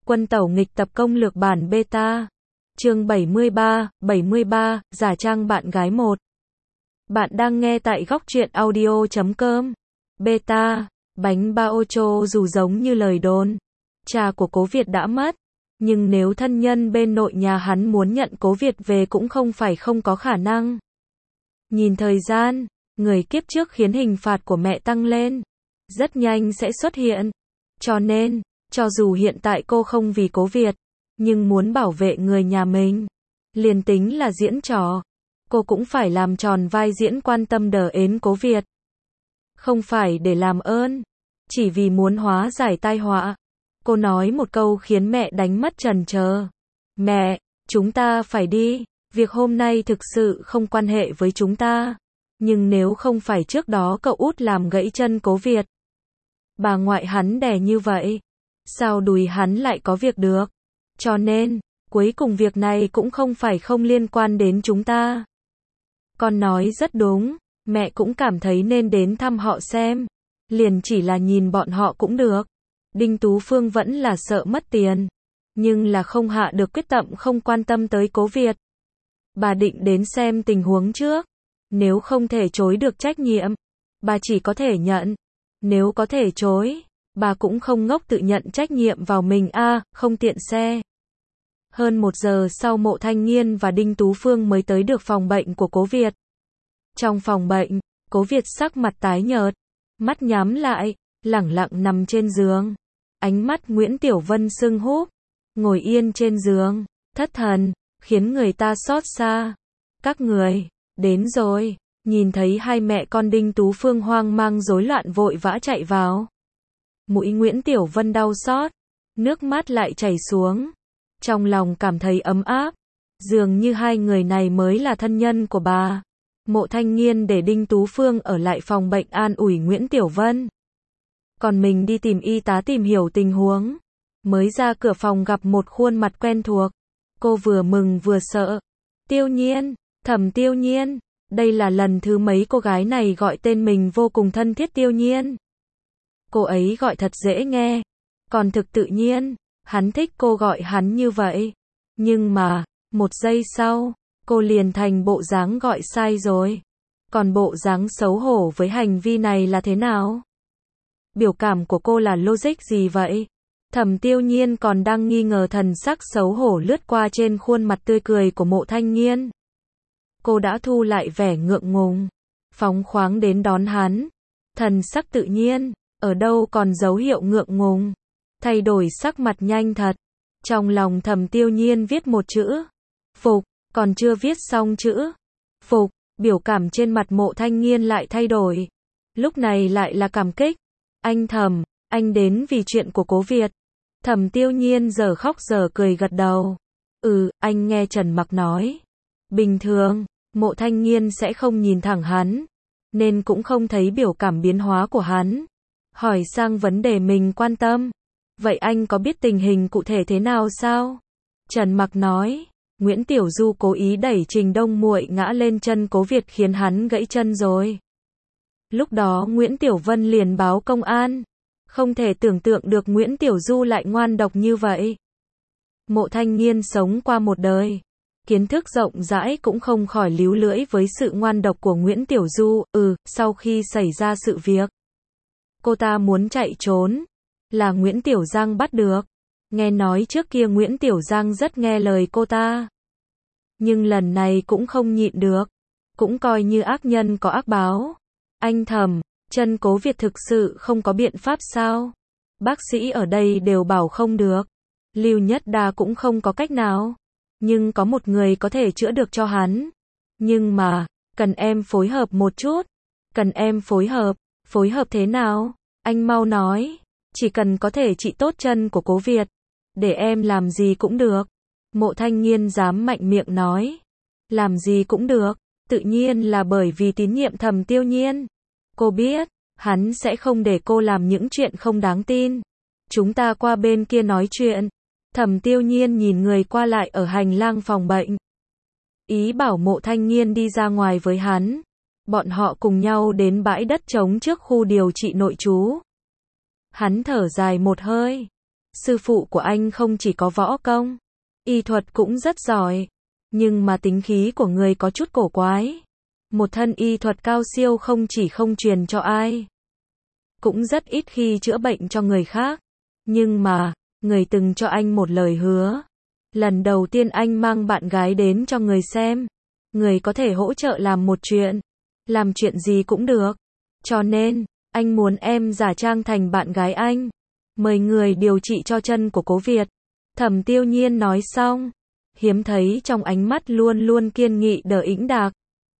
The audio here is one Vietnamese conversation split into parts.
Quân tẩu nghịch tập công lược bản beta. Chương 73, giả trang bạn gái 1. Bạn đang nghe tại góc truyện audio.com. Beta, bánh bao cho dù giống như lời đồn. Cha của Cố Việt đã mất, nhưng nếu thân nhân bên nội nhà hắn muốn nhận Cố Việt về cũng không phải không có khả năng. Nhìn thời gian, người kiếp trước khiến hình phạt của mẹ tăng lên, rất nhanh sẽ xuất hiện. Cho nên, cho dù hiện tại cô không vì Cố Việt, nhưng muốn bảo vệ người nhà mình, liền tính là diễn trò, cô cũng phải làm tròn vai diễn quan tâm đờ ến Cố Việt. Không phải để làm ơn, chỉ vì muốn hóa giải tai họa. Cô nói một câu khiến mẹ đánh mất trần trờ. Mẹ, chúng ta phải đi, việc hôm nay thực sự không quan hệ với chúng ta. Nhưng nếu không phải trước đó cậu út làm gãy chân Cố Việt, bà ngoại hắn đẻ như vậy, sao đùi hắn lại có việc được? Cho nên, cuối cùng việc này cũng không phải không liên quan đến chúng ta. Con nói rất đúng, mẹ cũng cảm thấy nên đến thăm họ xem. Liền chỉ là nhìn bọn họ cũng được. Đinh Tú Phương vẫn là sợ mất tiền, nhưng là không hạ được quyết tâm không quan tâm tới Cố Việt. Bà định đến xem tình huống trước. Nếu không thể chối được trách nhiệm, bà chỉ có thể nhận. Nếu có thể chối, bà cũng không ngốc tự nhận trách nhiệm vào mình không tiện xe. Hơn 1 giờ sau Mộ Thanh Nghiên và Đinh Tú Phương mới tới được phòng bệnh của Cố Việt. Trong phòng bệnh, Cố Việt sắc mặt tái nhợt, mắt nhắm lại, lẳng lặng nằm trên giường. Ánh mắt Nguyễn Tiểu Vân sưng húp, ngồi yên trên giường, thất thần, khiến người ta xót xa. Các người, đến rồi. Nhìn thấy hai mẹ con Đinh Tú Phương hoang mang rối loạn vội vã chạy vào. Mũi Nguyễn Tiểu Vân đau xót, nước mắt lại chảy xuống. Trong lòng cảm thấy ấm áp, dường như hai người này mới là thân nhân của bà. Mộ Thanh Nghiên để Đinh Tú Phương ở lại phòng bệnh an ủi Nguyễn Tiểu Vân. Còn mình đi tìm y tá tìm hiểu tình huống. Mới ra cửa phòng gặp một khuôn mặt quen thuộc. Cô vừa mừng vừa sợ. Tiêu Nhiên, Thẩm Tiêu Nhiên. Đây là lần thứ mấy cô gái này gọi tên mình vô cùng thân thiết Tiêu Nhiên. Cô ấy gọi thật dễ nghe, còn thực tự nhiên, hắn thích cô gọi hắn như vậy. Nhưng mà, 1 giây sau, cô liền thành bộ dáng gọi sai rồi. Còn bộ dáng xấu hổ với hành vi này là thế nào? Biểu cảm của cô là logic gì vậy? Thẩm Tiêu Nhiên còn đang nghi ngờ, thần sắc xấu hổ lướt qua trên khuôn mặt tươi cười của Mộ Thanh Nghiên. Cô đã thu lại vẻ ngượng ngùng, phóng khoáng đến đón hắn. Thần sắc tự nhiên, ở đâu còn dấu hiệu ngượng ngùng. Thay đổi sắc mặt nhanh thật. Trong lòng Thẩm Tiêu Nhiên viết một chữ phục, còn chưa viết xong chữ phục, biểu cảm trên mặt Mộ Thanh Nghiên lại thay đổi. Lúc này lại là cảm kích. Anh Thẩm, anh đến vì chuyện của Cố Việt. Thẩm Tiêu Nhiên giờ khóc giờ cười gật đầu. Anh nghe Trần Mặc nói. Bình thường, Mộ Thanh Nghiên sẽ không nhìn thẳng hắn, nên cũng không thấy biểu cảm biến hóa của hắn. Hỏi sang vấn đề mình quan tâm. Vậy anh có biết tình hình cụ thể thế nào sao? Trần Mặc nói, Nguyễn Tiểu Du cố ý đẩy Trình Đông Muội ngã lên chân Cố Việt khiến hắn gãy chân rồi. Lúc đó Nguyễn Tiểu Vân liền báo công an. Không thể tưởng tượng được Nguyễn Tiểu Du lại ngoan độc như vậy. Mộ Thanh Nghiên sống qua một đời, kiến thức rộng rãi cũng không khỏi líu lưỡi với sự ngoan độc của Nguyễn Tiểu Du. Sau khi xảy ra sự việc, cô ta muốn chạy trốn, là Nguyễn Tiểu Giang bắt được. Nghe nói trước kia Nguyễn Tiểu Giang rất nghe lời cô ta, nhưng lần này cũng không nhịn được, cũng coi như ác nhân có ác báo. Anh Thẩm, chân Cố Việt thực sự không có biện pháp sao? Bác sĩ ở đây đều bảo không được. Lưu Nhất Đa cũng không có cách nào. Nhưng có một người có thể chữa được cho hắn. Nhưng mà, cần em phối hợp một chút. Cần em phối hợp thế nào? Anh mau nói. Chỉ cần có thể trị tốt chân của Cố Việt, để em làm gì cũng được. Mộ Thanh Nghiên dám mạnh miệng nói. Làm gì cũng được, tự nhiên là bởi vì tín nhiệm Thẩm Tiêu Nhiên. Cô biết, hắn sẽ không để cô làm những chuyện không đáng tin. Chúng ta qua bên kia nói chuyện. Thẩm Tiêu Nhiên nhìn người qua lại ở hành lang phòng bệnh. Ý bảo Mộ Thanh Nghiên đi ra ngoài với hắn. Bọn họ cùng nhau đến bãi đất trống trước khu điều trị nội trú. Hắn thở dài một hơi. sư phụ của anh không chỉ có võ công, y thuật cũng rất giỏi, nhưng mà tính khí của người có chút cổ quái. Một thân y thuật cao siêu không chỉ không truyền cho ai, cũng rất ít khi chữa bệnh cho người khác. Nhưng mà, người từng cho anh một lời hứa. Lần đầu tiên anh mang bạn gái đến cho người xem, người có thể hỗ trợ làm một chuyện. Làm chuyện gì cũng được. Cho nên, anh muốn em giả trang thành bạn gái anh. Mời người điều trị cho chân của Cố Việt. Thẩm Tiêu Nhiên nói xong, hiếm thấy trong ánh mắt luôn luôn kiên nghị đờ ĩnh đạc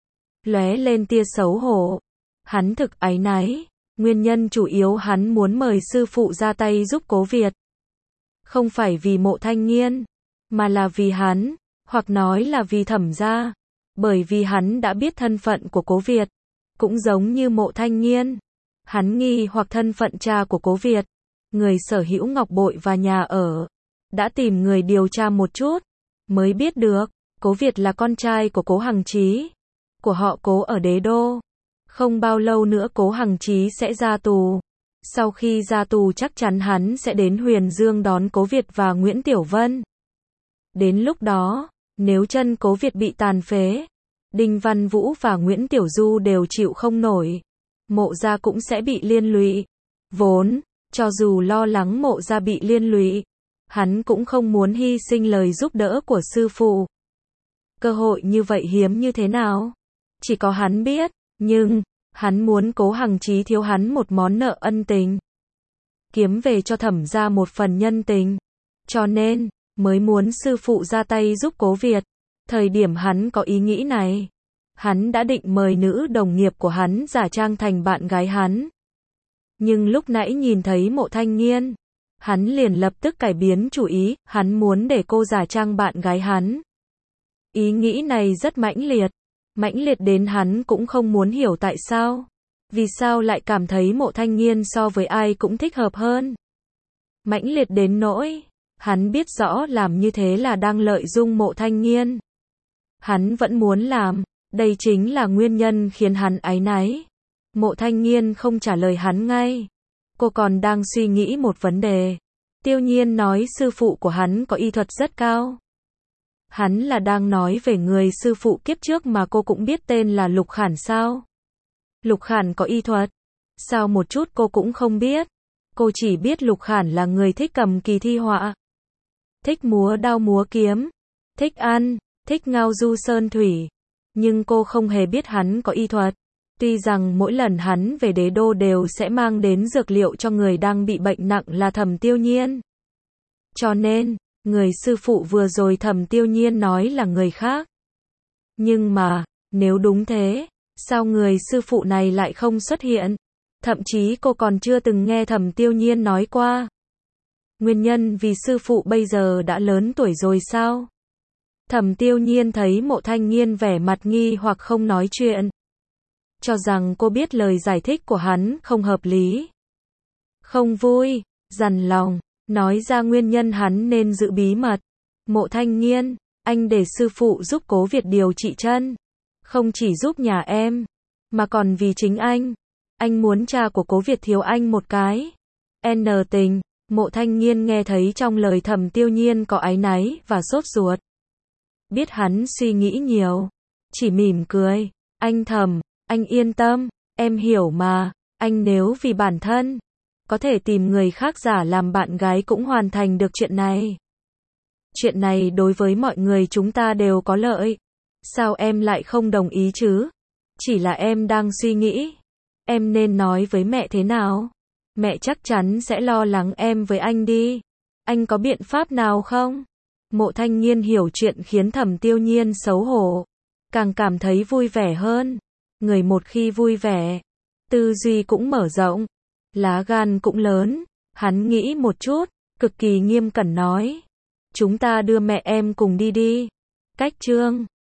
lóe lên tia xấu hổ. Hắn thực áy náy, nguyên nhân chủ yếu hắn muốn mời sư phụ ra tay giúp Cố Việt. Không phải vì Mộ Thanh Nghiên, mà là vì hắn, hoặc nói là vì Thẩm gia. Bởi vì hắn đã biết thân phận của Cố Việt, cũng giống như Mộ Thanh Nghiên. Hắn nghi hoặc thân phận cha của Cố Việt, người sở hữu ngọc bội và nhà ở. Đã tìm người điều tra một chút, mới biết được, Cố Việt là con trai của Cố Hằng Chí, của họ Cố ở Đế Đô. Không bao lâu nữa Cố Hằng Chí sẽ ra tù. Sau khi ra tù chắc chắn hắn sẽ đến Huyền Dương đón Cố Việt và Nguyễn Tiểu Vân. Đến lúc đó, nếu chân Cố Việt bị tàn phế, Đinh Văn Vũ và Nguyễn Tiểu Du đều chịu không nổi. Mộ gia cũng sẽ bị liên lụy. Vốn, cho dù lo lắng Mộ gia bị liên lụy, hắn cũng không muốn hy sinh lời giúp đỡ của sư phụ. Cơ hội như vậy hiếm như thế nào? Chỉ có hắn biết, nhưng, hắn muốn Cố Hằng Chí thiếu hắn một món nợ ân tình. Kiếm về cho Thẩm gia một phần nhân tình. Cho nên, mới muốn sư phụ ra tay giúp Cố Việt. Thời điểm hắn có ý nghĩ này, hắn đã định mời nữ đồng nghiệp của hắn giả trang thành bạn gái hắn. Nhưng lúc nãy nhìn thấy Mộ Thanh Nghiên, hắn liền lập tức cải biến chủ ý, hắn muốn để cô giả trang bạn gái hắn. Ý nghĩ này rất mãnh liệt đến hắn cũng không muốn hiểu tại sao. Vì sao lại cảm thấy Mộ Thanh Nghiên so với ai cũng thích hợp hơn. Mãnh liệt đến nỗi, hắn biết rõ làm như thế là đang lợi dụng Mộ Thanh Nghiên. Hắn vẫn muốn làm, đây chính là nguyên nhân khiến hắn áy náy. Mộ Thanh Nghiên không trả lời hắn ngay. Cô còn đang suy nghĩ một vấn đề. Tiêu Nhiên nói sư phụ của hắn có y thuật rất cao. Hắn là đang nói về người sư phụ kiếp trước mà cô cũng biết tên là Lục Khản sao? Lục Khản có y thuật? Sao một chút cô cũng không biết? Cô chỉ biết Lục Khản là người thích cầm kỳ thi họa, thích múa đao múa kiếm, thích ăn, thích ngao du sơn thủy. Nhưng cô không hề biết hắn có y thuật. Tuy rằng mỗi lần hắn về Đế Đô đều sẽ mang đến dược liệu cho người đang bị bệnh nặng là Thẩm Tiêu Nhiên. Cho nên, người sư phụ vừa rồi Thẩm Tiêu Nhiên nói là người khác. Nhưng mà, nếu đúng thế, sao người sư phụ này lại không xuất hiện? Thậm chí cô còn chưa từng nghe Thẩm Tiêu Nhiên nói qua. Nguyên nhân vì sư phụ bây giờ đã lớn tuổi rồi sao? Thẩm Tiêu Nhiên thấy Mộ Thanh Nghiên vẻ mặt nghi hoặc không nói chuyện. Cho rằng cô biết lời giải thích của hắn không hợp lý. Không vui, dằn lòng, nói ra nguyên nhân hắn nên giữ bí mật. Mộ Thanh Nghiên, anh để sư phụ giúp Cố Việt điều trị chân. Không chỉ giúp nhà em, mà còn vì chính anh. Anh muốn cha của Cố Việt thiếu anh một cái. N tình, Mộ Thanh Nghiên nghe thấy trong lời Thẩm Tiêu Nhiên có áy náy và sốt ruột. Biết hắn suy nghĩ nhiều, chỉ mỉm cười. Anh Thẩm, anh yên tâm, em hiểu mà, anh nếu vì bản thân, có thể tìm người khác giả làm bạn gái cũng hoàn thành được chuyện này. Chuyện này đối với mọi người chúng ta đều có lợi. Sao em lại không đồng ý chứ? Chỉ là em đang suy nghĩ, em nên nói với mẹ thế nào? Mẹ chắc chắn sẽ lo lắng em với anh đi. Anh có biện pháp nào không? Mộ Thanh Nghiên hiểu chuyện khiến Thẩm Tiêu Nhiên xấu hổ, càng cảm thấy vui vẻ hơn. Người một khi vui vẻ, tư duy cũng mở rộng, lá gan cũng lớn. Hắn nghĩ một chút, cực kỳ nghiêm cẩn nói. Chúng ta đưa mẹ em cùng đi đi. Cách chương